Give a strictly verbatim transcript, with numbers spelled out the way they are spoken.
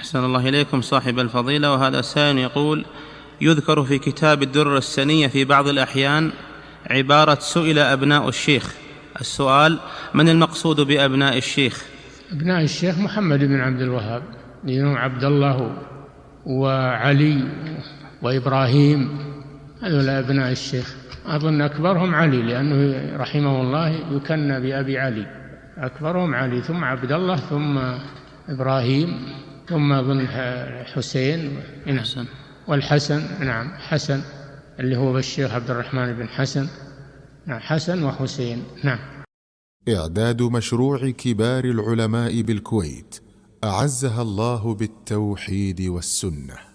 أحسن الله إليكم صاحب الفضيلة. وهذا سائل يقول: يذكر في كتاب الدرر السنية في بعض الأحيان عبارة سئل أبناء الشيخ. السؤال: من المقصود بأبناء الشيخ؟ أبناء الشيخ محمد بن عبد الوهاب، لأنه عبد الله وعلي وإبراهيم، هذول أبناء الشيخ. أظن أكبرهم علي، لأنه رحمه الله يكنى بأبي علي. أكبرهم علي، ثم عبد الله، ثم إبراهيم، ثم أظن حسين والحسن. نعم، حسن اللي هو بالشيخ عبد الرحمن بن حسن. نعم، حسن وحسين. نعم. إعداد مشروع كبار العلماء بالكويت أعزها الله بالتوحيد والسنة.